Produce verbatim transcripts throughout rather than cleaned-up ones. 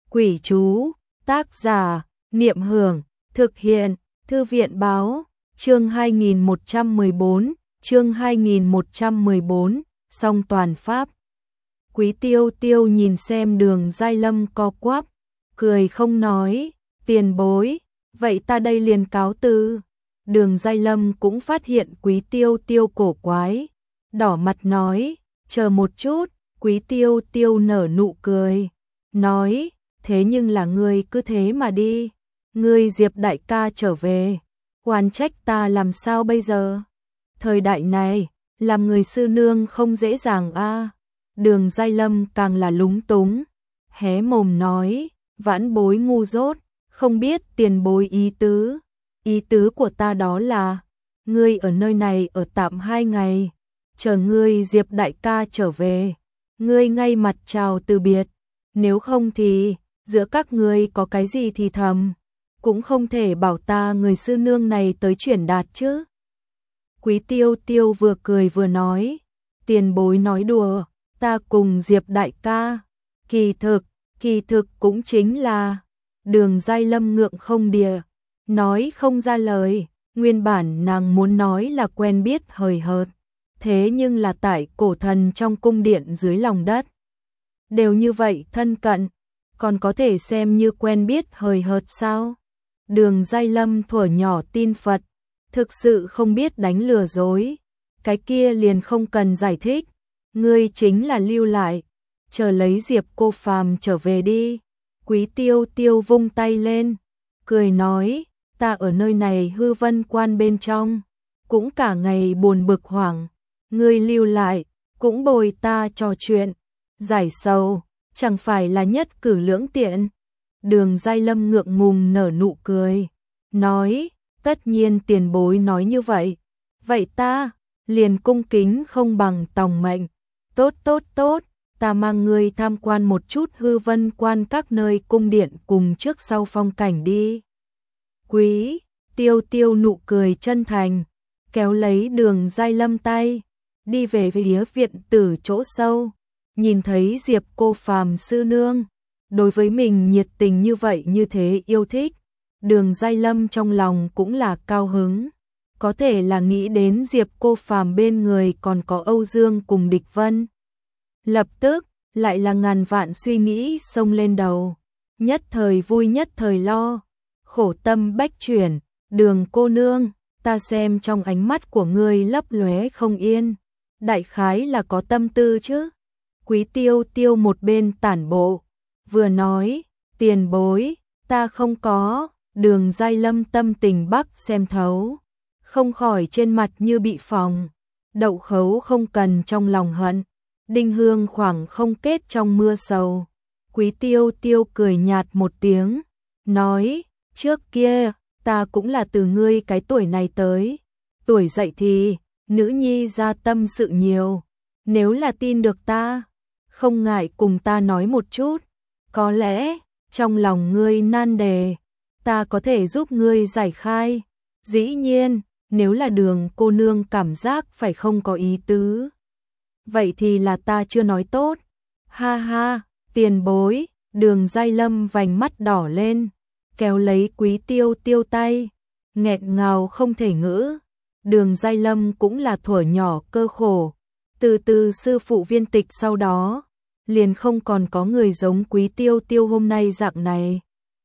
Quỷ chú, tác giả, Niệm Hưởng, thực hiện, Thư viện báo, chương hai nghìn một trăm mười bốn, chương hai nghìn một trăm mười bốn, song toàn pháp. Quý Tiêu Tiêu nhìn xem Đường Giai Lâm co quắp, cười không nói, tiền bối, vậy ta đây liền cáo từ. Đường Giai Lâm cũng phát hiện Quý Tiêu Tiêu cổ quái, đỏ mặt nói, chờ một chút. Quý Tiêu Tiêu nở nụ cười, nói, thế nhưng là ngươi cứ thế mà đi, ngươi Diệp đại ca trở về, oan trách ta làm sao bây giờ? Thời đại này, làm người sư nương không dễ dàng a. Đường Giai Lâm càng là lúng túng, hé mồm nói, vãn bối ngu dốt, không biết tiền bối ý tứ. Ý tứ của ta đó là, ngươi ở nơi này ở tạm hai ngày, chờ ngươi Diệp đại ca trở về, ngươi ngay mặt chào từ biệt, nếu không thì, giữa các ngươi có cái gì thì thầm, cũng không thể bảo ta người sư nương này tới chuyển đạt chứ. Quý Tiêu Tiêu vừa cười vừa nói, tiền bối nói đùa, ta cùng Diệp đại ca, kỳ thực, kỳ thực cũng chính là, Đường Giai Lâm ngượng không đìa, nói không ra lời, nguyên bản nàng muốn nói là quen biết hời hợt, thế nhưng là tại cổ thần trong cung điện dưới lòng đất. Đều như vậy thân cận, còn có thể xem như quen biết hời hợt sao? Đường Giai Lâm thuở nhỏ tin Phật, thực sự không biết đánh lừa dối, cái kia liền không cần giải thích, ngươi chính là lưu lại, chờ lấy Diệp cô phàm trở về đi. Quý Tiêu Tiêu vung tay lên, cười nói, ta ở nơi này hư vân quan bên trong, cũng cả ngày buồn bực hoảng, ngươi lưu lại, cũng bồi ta trò chuyện, giải sầu, chẳng phải là nhất cử lưỡng tiện. Đường Giai Lâm ngượng ngùng nở nụ cười, nói, tất nhiên tiền bối nói như vậy, vậy ta, liền cung kính không bằng tòng mệnh, tốt tốt tốt, ta mang ngươi tham quan một chút hư vân quan các nơi cung điện cùng trước sau phong cảnh đi. Quý Tiêu Tiêu nụ cười chân thành, kéo lấy Đường Giai Lâm tay, đi về phía viện tử chỗ sâu, nhìn thấy Diệp cô phàm sư nương, đối với mình nhiệt tình như vậy như thế yêu thích, Đường Giai Lâm trong lòng cũng là cao hứng, có thể là nghĩ đến Diệp cô phàm bên người còn có Âu Dương cùng Địch Vân. Lập tức, lại là ngàn vạn suy nghĩ xông lên đầu, nhất thời vui nhất thời lo, khổ tâm bách chuyển, Đường cô nương, ta xem trong ánh mắt của ngươi lấp lóe không yên, đại khái là có tâm tư chứ. Quý Tiêu Tiêu một bên tản bộ, vừa nói, tiền bối, ta không có. Đường Giai Lâm tâm tình bắc xem thấu, không khỏi trên mặt như bị phòng, đậu khấu không cần trong lòng hận, đinh hương khoảng không kết trong mưa sầu. Quý Tiêu Tiêu cười nhạt một tiếng, nói, trước kia, ta cũng là từ ngươi cái tuổi này tới, tuổi dậy thì, nữ nhi ra tâm sự nhiều, nếu là tin được ta, không ngại cùng ta nói một chút, có lẽ, trong lòng ngươi nan đề, ta có thể giúp ngươi giải khai, dĩ nhiên, nếu là Đường cô nương cảm giác phải không có ý tứ, vậy thì là ta chưa nói tốt, ha ha, tiền bối. Đường Giai Lâm vành mắt đỏ lên, kéo lấy Quý Tiêu Tiêu tay, nghẹn ngào không thể ngữ. Đường Giai Lâm cũng là thuở nhỏ cơ khổ, từ từ sư phụ viên tịch sau đó, liền không còn có người giống Quý Tiêu Tiêu hôm nay dạng này.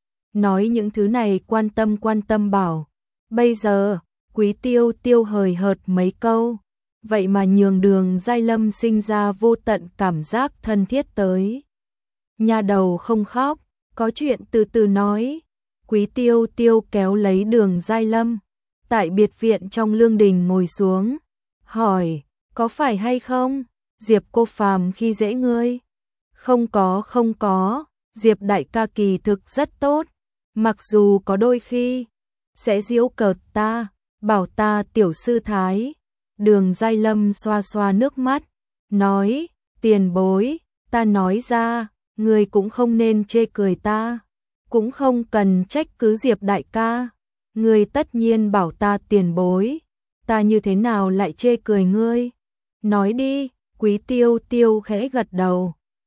Nói những thứ này quan tâm quan tâm bảo, bây giờ, Quý Tiêu Tiêu hời hợt mấy câu, vậy mà nhường Đường Giai Lâm sinh ra vô tận cảm giác thân thiết tới. Nhà đầu không khóc, có chuyện từ từ nói. Quý Tiêu Tiêu kéo lấy Đường Giai Lâm, tại biệt viện trong lương đình ngồi xuống, hỏi, có phải hay không, Diệp cô phàm khi dễ ngươi? Không có không có, Diệp đại ca kỳ thực rất tốt, mặc dù có đôi khi, sẽ giễu cợt ta, bảo ta tiểu sư thái. Đường Giai Lâm xoa xoa nước mắt, nói, tiền bối, ta nói ra, ngươi cũng không nên chê cười ta, cũng không cần trách cứ Diệp đại ca, ngươi tất nhiên bảo ta tiền bối, ta như thế nào lại chê cười ngươi? Nói đi. Quý Tiêu Tiêu khẽ gật đầu,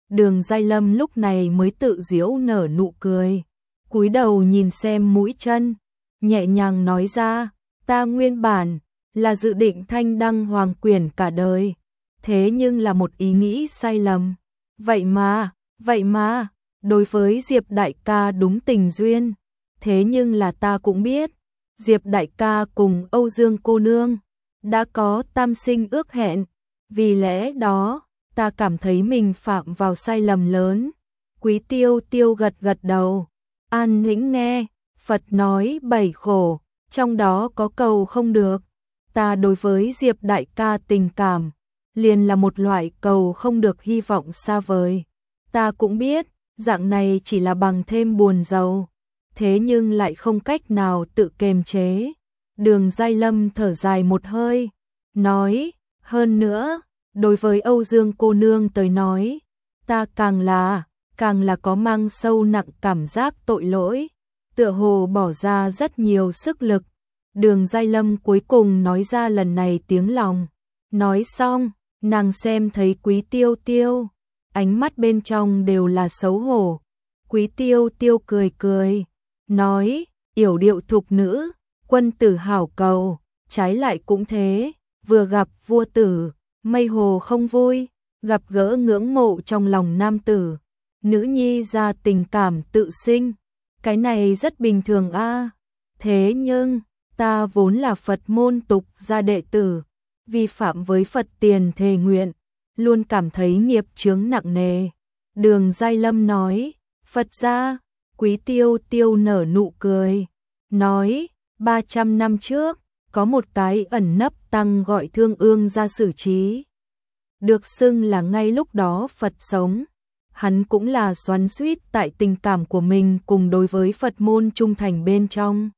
Đường Giai Lâm lúc này mới tự giễu nở nụ cười, cúi đầu nhìn xem mũi chân, nhẹ nhàng nói ra, ta nguyên bản là dự định thanh đăng hoàng quyền cả đời, thế nhưng là một ý nghĩ sai lầm. Vậy mà, vậy mà, đối với Diệp đại ca đúng tình duyên, thế nhưng là ta cũng biết, Diệp đại ca cùng Âu Dương cô nương đã có tam sinh ước hẹn, vì lẽ đó, ta cảm thấy mình phạm vào sai lầm lớn. Quý Tiêu Tiêu gật gật đầu, an lĩnh nghe, Phật nói bảy khổ, trong đó có cầu không được. Ta đối với Diệp đại ca tình cảm, liền là một loại cầu không được hy vọng xa vời. Ta cũng biết, dạng này chỉ là bằng thêm buồn rầu, thế nhưng lại không cách nào tự kiềm chế. Đường Giai Lâm thở dài một hơi, nói, hơn nữa, đối với Âu Dương cô nương tới nói, ta càng là, càng là có mang sâu nặng cảm giác tội lỗi, tựa hồ bỏ ra rất nhiều sức lực. Đường Giai Lâm cuối cùng nói ra lần này tiếng lòng. Nói xong, nàng xem thấy Quý Tiêu Tiêu, ánh mắt bên trong đều là xấu hổ. Quý Tiêu Tiêu cười cười, nói, yểu điệu thục nữ, quân tử hảo cầu, trái lại cũng thế, vừa gặp vua tử, mây hồ không vui, gặp gỡ ngưỡng mộ trong lòng nam tử, nữ nhi ra tình cảm tự sinh, cái này rất bình thường a. Thế nhưng, ta vốn là Phật môn tục gia đệ tử, vi phạm với Phật tiền thề nguyện, luôn cảm thấy nghiệp chướng nặng nề. Đường Giai Lâm nói, Phật gia. Quý Tiêu Tiêu nở nụ cười, nói, ba trăm năm trước, có một cái ẩn nấp tăng gọi Thương Ương ra xử trí. Được xưng là ngay lúc đó Phật sống, hắn cũng là xoắn xuýt tại tình cảm của mình cùng đối với Phật môn trung thành bên trong.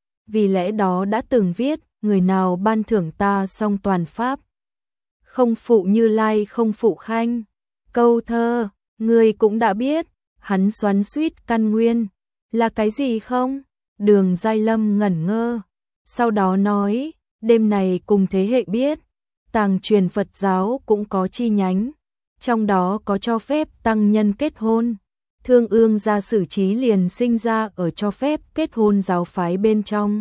Vì lẽ đó đã từng viết, người nào ban thưởng ta song toàn pháp, không phụ Như Lai không phụ Khanh. Câu thơ, người cũng đã biết, hắn xoắn xuýt căn nguyên, là cái gì không? Đường Giai Lâm ngẩn ngơ, sau đó nói, đêm này cùng thế hệ biết, tàng truyền Phật giáo cũng có chi nhánh, trong đó có cho phép tăng nhân kết hôn. Thương Ương gia xử trí liền sinh ra ở cho phép kết hôn giáo phái bên trong.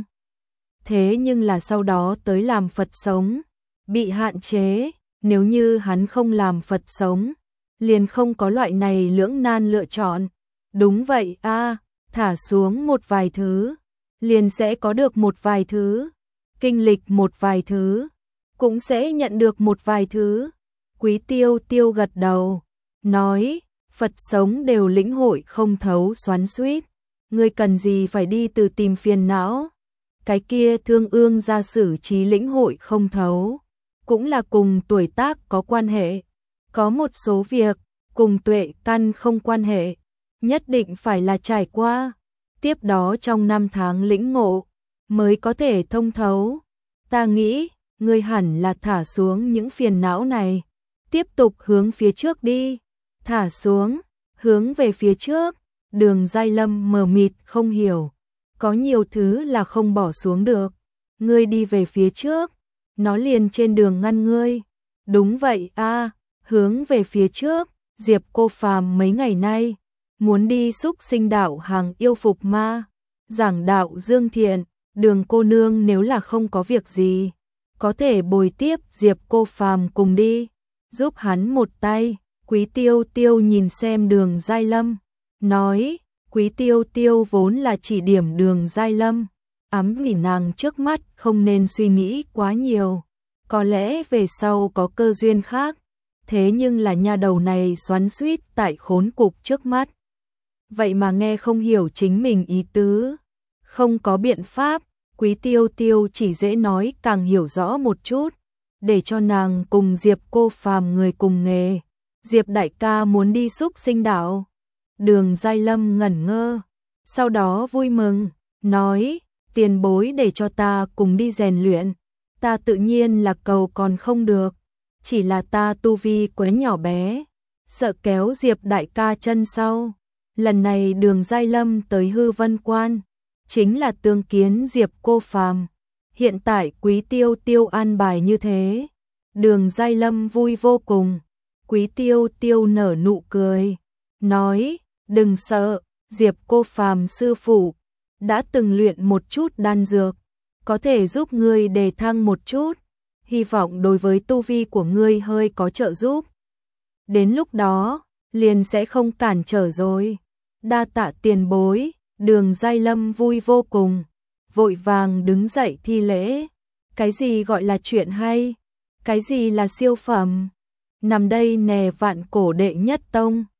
Thế nhưng là sau đó tới làm Phật sống, bị hạn chế, nếu như hắn không làm Phật sống, liền không có loại này lưỡng nan lựa chọn. Đúng vậy a, thả xuống một vài thứ, liền sẽ có được một vài thứ, kinh lịch một vài thứ, cũng sẽ nhận được một vài thứ. Quý Tiêu Tiêu gật đầu, nói, Phật sống đều lĩnh hội không thấu xoắn xuýt, ngươi cần gì phải đi từ tìm phiền não. Cái kia Thương Ương gia xử trí lĩnh hội không thấu, cũng là cùng tuổi tác có quan hệ. Có một số việc, cùng tuệ căn không quan hệ, nhất định phải là trải qua, tiếp đó trong năm tháng lĩnh ngộ, mới có thể thông thấu. Ta nghĩ, ngươi hẳn là thả xuống những phiền não này, tiếp tục hướng phía trước đi. Thả xuống, hướng về phía trước. Đường Giai Lâm mờ mịt không hiểu, có nhiều thứ là không bỏ xuống được. Ngươi đi về phía trước, nó liền trên đường ngăn ngươi. Đúng vậy a, hướng về phía trước. Diệp Cô Phàm mấy ngày nay muốn đi xúc sinh đạo hàng yêu phục ma, giảng đạo dương thiện. Đường cô nương nếu là không có việc gì, có thể bồi tiếp Diệp Cô Phàm cùng đi, giúp hắn một tay. Quý Tiêu Tiêu nhìn xem Đường Giai Lâm, nói, Quý Tiêu Tiêu vốn là chỉ điểm Đường Giai Lâm, ám nghỉ nàng trước mắt không nên suy nghĩ quá nhiều, có lẽ về sau có cơ duyên khác. Thế nhưng là nha đầu này xoắn xuýt tại khốn cục trước mắt, vậy mà nghe không hiểu chính mình ý tứ, không có biện pháp. Quý Tiêu Tiêu chỉ dễ nói càng hiểu rõ một chút, để cho nàng cùng Diệp Cô Phàm người cùng nghề. Diệp đại ca muốn đi xúc sinh đạo. Đường Giai Lâm ngẩn ngơ, sau đó vui mừng, nói, tiền bối để cho ta cùng đi rèn luyện, ta tự nhiên là cầu còn không được, chỉ là ta tu vi quá nhỏ bé, sợ kéo Diệp đại ca chân sau. Lần này Đường Giai Lâm tới Hư Vân Quan, chính là tương kiến Diệp Cô Phàm. Hiện tại Quý Tiêu Tiêu an bài như thế, Đường Giai Lâm vui vô cùng. Quý Tiêu Tiêu nở nụ cười, nói, đừng sợ, Diệp Cô Phàm sư phụ đã từng luyện một chút đan dược, có thể giúp ngươi đề thăng một chút, hy vọng đối với tu vi của ngươi hơi có trợ giúp. Đến lúc đó, liền sẽ không cản trở rồi. Đa tạ tiền bối, Đường Giai Lâm vui vô cùng, vội vàng đứng dậy thi lễ. Cái gì gọi là chuyện hay? Cái gì là siêu phẩm? Nằm đây nè vạn cổ đệ nhất tông.